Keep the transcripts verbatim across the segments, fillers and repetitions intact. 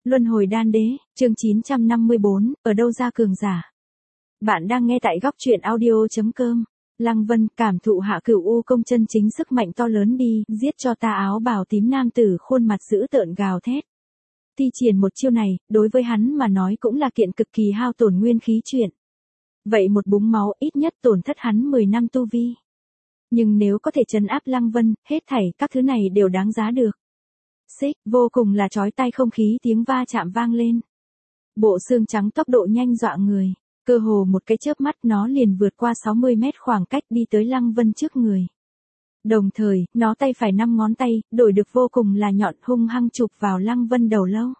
Luân hồi đan đế, chương chín trăm năm mươi bốn, ở đâu ra cường giả. Bạn đang nghe tại góc truyện audio.com. Lăng Vân cảm thụ Hạ Cửu U công chân chính sức mạnh to lớn đi, giết cho ta áo bào tím nam tử khuôn mặt dữ tợn gào thét. Thi triển một chiêu này, đối với hắn mà nói cũng là kiện cực kỳ hao tổn nguyên khí chuyện. Vậy một búng máu ít nhất tổn thất hắn mười năm tu vi. Nhưng nếu có thể trấn áp Lăng Vân, hết thảy các thứ này đều đáng giá được. Xích, vô cùng là chói tai không khí tiếng va chạm vang lên. Bộ xương trắng tốc độ nhanh dọa người, cơ hồ một cái chớp mắt nó liền vượt qua sáu mươi mét khoảng cách đi tới Lăng Vân trước người. Đồng thời, nó tay phải năm ngón tay, đổi được vô cùng là nhọn hung hăng chụp vào Lăng Vân đầu lâu.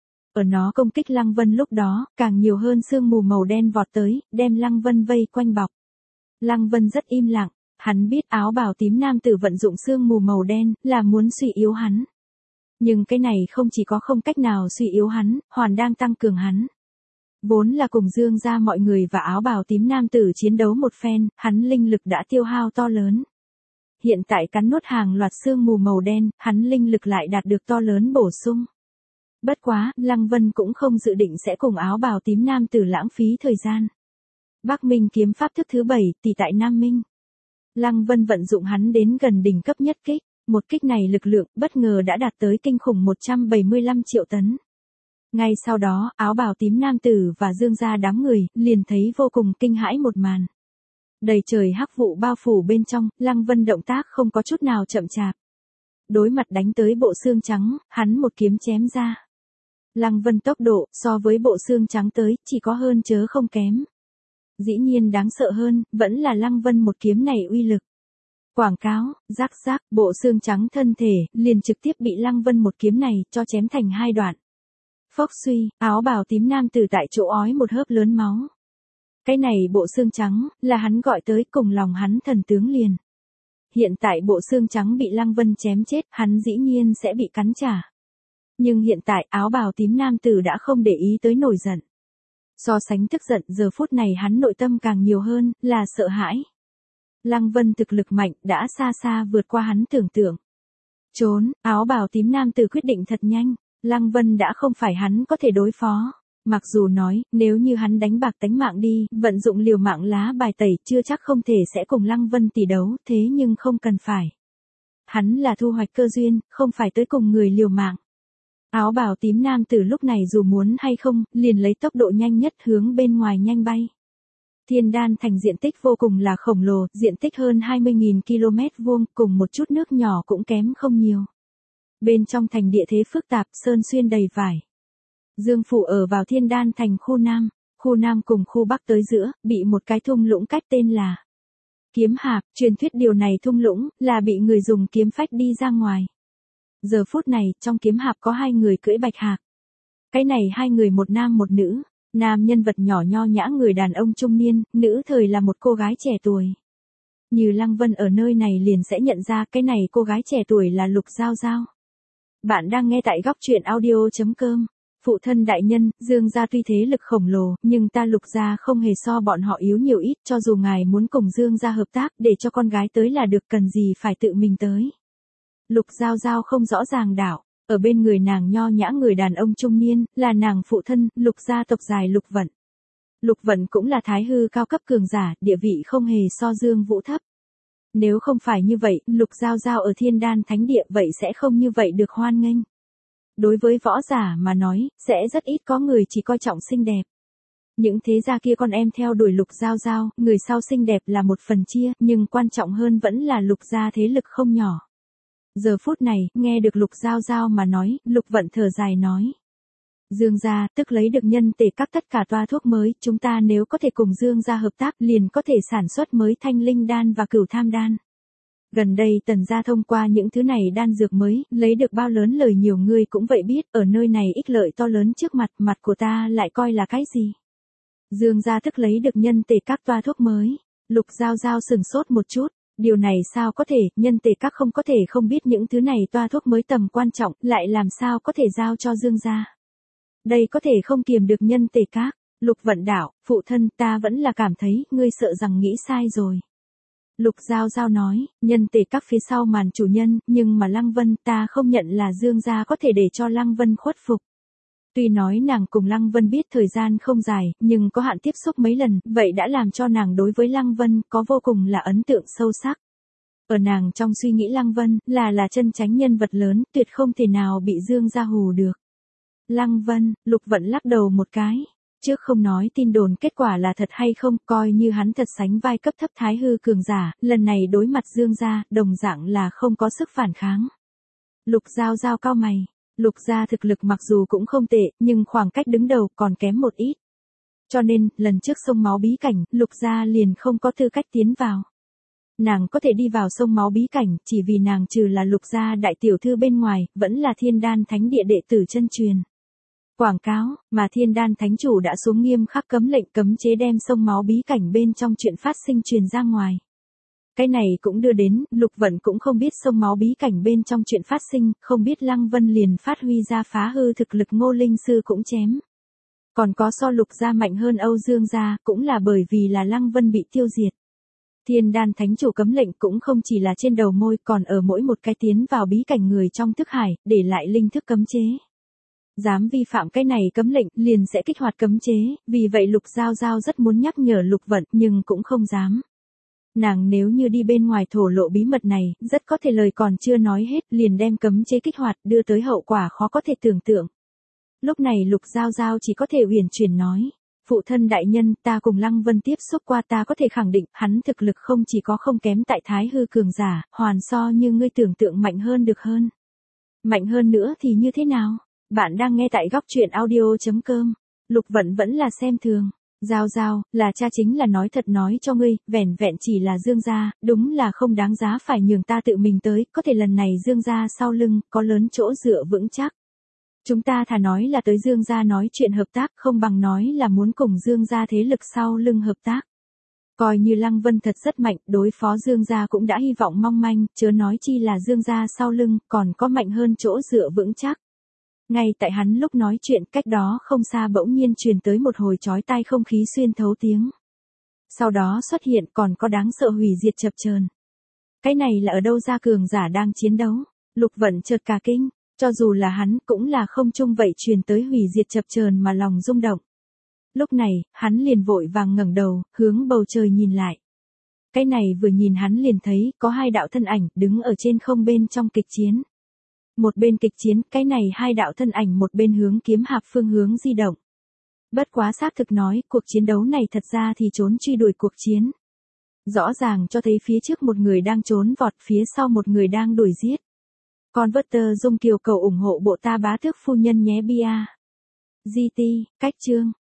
Ở nó công kích Lăng Vân lúc đó, càng nhiều hơn sương mù màu đen vọt tới, đem Lăng Vân vây quanh bọc. Lăng Vân rất im lặng, hắn biết áo bào tím nam tử vận dụng sương mù màu đen, là muốn suy yếu hắn. Nhưng cái này không chỉ có không cách nào suy yếu hắn, hoàn đang tăng cường hắn. Vốn là cùng Dương gia mọi người và áo bào tím nam tử chiến đấu một phen, hắn linh lực đã tiêu hao to lớn. Hiện tại cắn nuốt hàng loạt sương mù màu đen, hắn linh lực lại đạt được to lớn bổ sung. Bất quá, Lăng Vân cũng không dự định sẽ cùng áo bào tím nam tử lãng phí thời gian. Bắc Minh kiếm pháp thức thứ bảy, tỷ tại Nam Minh. Lăng Vân vận dụng hắn đến gần đỉnh cấp nhất kích. Một kích này lực lượng bất ngờ đã đạt tới kinh khủng một trăm bảy mươi lăm triệu tấn. Ngay sau đó, áo bào tím nam tử và Dương gia đám người liền thấy vô cùng kinh hãi một màn. Đầy trời hắc vụ bao phủ bên trong, Lăng Vân động tác không có chút nào chậm chạp. Đối mặt đánh tới bộ xương trắng, hắn một kiếm chém ra. Lăng Vân tốc độ so với bộ xương trắng tới chỉ có hơn chớ không kém. Dĩ nhiên đáng sợ hơn, vẫn là Lăng Vân một kiếm này uy lực. Quảng cáo, rắc rắc, bộ xương trắng thân thể, liền trực tiếp bị Lăng Vân một kiếm này cho chém thành hai đoạn. Phốc suy, áo bào tím nam tử tại chỗ ói một hớp lớn máu. Cái này bộ xương trắng, là hắn gọi tới cùng lòng hắn thần tướng liền. Hiện tại bộ xương trắng bị Lăng Vân chém chết, hắn dĩ nhiên sẽ bị cắn trả. Nhưng hiện tại áo bào tím nam tử đã không để ý tới nổi giận. So sánh tức giận giờ phút này hắn nội tâm càng nhiều hơn, là sợ hãi. Lăng Vân thực lực mạnh đã xa xa vượt qua hắn tưởng tượng. Trốn, áo bào tím nam tử quyết định thật nhanh, Lăng Vân đã không phải hắn có thể đối phó. Mặc dù nói, nếu như hắn đánh bạc tánh mạng đi, vận dụng liều mạng lá bài tẩy chưa chắc không thể sẽ cùng Lăng Vân tỷ đấu, thế nhưng không cần phải. Hắn là thu hoạch cơ duyên, không phải tới cùng người liều mạng. Áo bào tím nam tử lúc này dù muốn hay không, liền lấy tốc độ nhanh nhất hướng bên ngoài nhanh bay. Thiên Đan Thành diện tích vô cùng là khổng lồ, diện tích hơn hai mươi nghìn ki lô mét vuông, cùng một chút nước nhỏ cũng kém không nhiều. Bên trong thành địa thế phức tạp, sơn xuyên đầy vải. Dương phủ ở vào Thiên Đan Thành khu Nam, khu Nam cùng khu Bắc tới giữa, bị một cái thung lũng cách tên là Kiếm Hạp, truyền thuyết điều này thung lũng, là bị người dùng kiếm phách đi ra ngoài. Giờ phút này, trong Kiếm Hạp có hai người cưỡi bạch hạc. Cái này hai người một nam một nữ. Nam nhân vật nhỏ nho nhã người đàn ông trung niên, nữ thời là một cô gái trẻ tuổi. Như Lăng Vân ở nơi này liền sẽ nhận ra cái này cô gái trẻ tuổi là Lục Giao Giao. Bạn đang nghe tại góc truyện audio.com. Phụ thân đại nhân, Dương gia tuy thế lực khổng lồ, nhưng ta Lục gia không hề so bọn họ yếu nhiều ít, cho dù ngài muốn cùng Dương gia hợp tác để cho con gái tới là được, cần gì phải tự mình tới. Lục Giao Giao không rõ ràng đảo. Ở bên người nàng nho nhã người đàn ông trung niên, là nàng phụ thân, Lục gia tộc dài Lục Vận. Lục Vận cũng là thái hư cao cấp cường giả, địa vị không hề so Dương Vũ thấp. Nếu không phải như vậy, Lục Giao Giao ở Thiên Đan Thánh Địa vậy sẽ không như vậy được hoan nghênh. Đối với võ giả mà nói, sẽ rất ít có người chỉ coi trọng xinh đẹp. Những thế gia kia con em theo đuổi Lục Giao Giao, người sau xinh đẹp là một phần chia, nhưng quan trọng hơn vẫn là Lục gia thế lực không nhỏ. Giờ phút này, nghe được Lục Giao Giao mà nói, Lục Vận thở dài nói. Dương gia, tức lấy được nhân tề các tất cả toa thuốc mới, chúng ta nếu có thể cùng Dương gia hợp tác liền có thể sản xuất mới thanh linh đan và cửu tham đan. Gần đây Tần gia thông qua những thứ này đan dược mới, lấy được bao lớn lời nhiều người cũng vậy biết, ở nơi này ích lợi to lớn trước mặt, mặt của ta lại coi là cái gì. Dương gia tức lấy được nhân tề các toa thuốc mới, Lục Giao Giao sừng sốt một chút. Điều này sao có thể, nhân tề các không có thể không biết những thứ này toa thuốc mới tầm quan trọng, lại làm sao có thể giao cho Dương gia. Đây có thể không kiềm được nhân tề các. Lục Vận đảo, phụ thân ta vẫn là cảm thấy, ngươi sợ rằng nghĩ sai rồi. Lục Giao Giao nói, nhân tề các phía sau màn chủ nhân, nhưng mà Lăng Vân ta không nhận là Dương gia có thể để cho Lăng Vân khuất phục. Tuy nói nàng cùng Lăng Vân biết thời gian không dài, nhưng có hạn tiếp xúc mấy lần, vậy đã làm cho nàng đối với Lăng Vân có vô cùng là ấn tượng sâu sắc. Ở nàng trong suy nghĩ Lăng Vân là là chân chánh nhân vật lớn, tuyệt không thể nào bị Dương gia hù được. Lăng Vân, Lục Vận lắc đầu một cái. Trước không nói tin đồn kết quả là thật hay không, coi như hắn thật sánh vai cấp thấp thái hư cường giả, lần này đối mặt Dương gia, đồng dạng là không có sức phản kháng. Lục Giao Giao cau mày. Lục gia thực lực mặc dù cũng không tệ, nhưng khoảng cách đứng đầu còn kém một ít. Cho nên, lần trước sông máu bí cảnh, Lục gia liền không có tư cách tiến vào. Nàng có thể đi vào sông máu bí cảnh, chỉ vì nàng trừ là Lục gia đại tiểu thư bên ngoài, vẫn là Thiên Đan Thánh Địa đệ tử chân truyền. Quảng cáo, mà Thiên Đan Thánh Chủ đã xuống nghiêm khắc cấm lệnh cấm chế đem sông máu bí cảnh bên trong chuyện phát sinh truyền ra ngoài. Cái này cũng đưa đến, Lục Vận cũng không biết sông máu bí cảnh bên trong chuyện phát sinh, không biết Lăng Vân liền phát huy ra phá hư thực lực Ngô Linh Sư cũng chém. Còn có so Lục gia mạnh hơn Âu Dương gia, cũng là bởi vì là Lăng Vân bị tiêu diệt. Thiên Đan Thánh Chủ cấm lệnh cũng không chỉ là trên đầu môi, còn ở mỗi một cái tiến vào bí cảnh người trong thức hải, để lại linh thức cấm chế. Dám vi phạm cái này cấm lệnh, liền sẽ kích hoạt cấm chế, vì vậy Lục Giao Giao rất muốn nhắc nhở Lục Vận, nhưng cũng không dám. Nàng nếu như đi bên ngoài thổ lộ bí mật này, rất có thể lời còn chưa nói hết, liền đem cấm chế kích hoạt, đưa tới hậu quả khó có thể tưởng tượng. Lúc này Lục Giao Giao chỉ có thể uyển chuyển nói. Phụ thân đại nhân, ta cùng Lăng Vân tiếp xúc qua, ta có thể khẳng định, hắn thực lực không chỉ có không kém tại thái hư cường giả, hoàn so như ngươi tưởng tượng mạnh hơn được hơn. Mạnh hơn nữa thì như thế nào? Bạn đang nghe tại góc truyện audio chấm com. Lục Vận vẫn là xem thường. Giao Giao, là cha chính là nói thật nói cho ngươi, vẻn vẹn chỉ là Dương gia, đúng là không đáng giá phải nhường ta tự mình tới, có thể lần này Dương gia sau lưng, có lớn chỗ dựa vững chắc. Chúng ta thà nói là tới Dương gia nói chuyện hợp tác, không bằng nói là muốn cùng Dương gia thế lực sau lưng hợp tác. Coi như Lăng Vân thật rất mạnh, đối phó Dương gia cũng đã hy vọng mong manh, chớ nói chi là Dương gia sau lưng, còn có mạnh hơn chỗ dựa vững chắc. Ngay tại hắn lúc nói chuyện, cách đó không xa bỗng nhiên truyền tới một hồi chói tai không khí xuyên thấu tiếng. Sau đó xuất hiện còn có đáng sợ hủy diệt chập chờn. Cái này là ở đâu ra cường giả đang chiến đấu? Lục Vận chợt cả kinh, cho dù là hắn cũng là không chung vậy truyền tới hủy diệt chập chờn mà lòng rung động. Lúc này, hắn liền vội vàng ngẩng đầu, hướng bầu trời nhìn lại. Cái này vừa nhìn hắn liền thấy có hai đạo thân ảnh đứng ở trên không bên trong kịch chiến. Một bên kịch chiến, cái này hai đạo thân ảnh một bên hướng kiếm hạp phương hướng di động. Bất quá xác thực nói, cuộc chiến đấu này thật ra thì trốn truy đuổi cuộc chiến. Rõ ràng cho thấy phía trước một người đang trốn vọt, phía sau một người đang đuổi giết. Con vớt tơ Dung Kiều cầu ủng hộ bộ ta bá tước phu nhân nhé bia. giê tê, cách chương.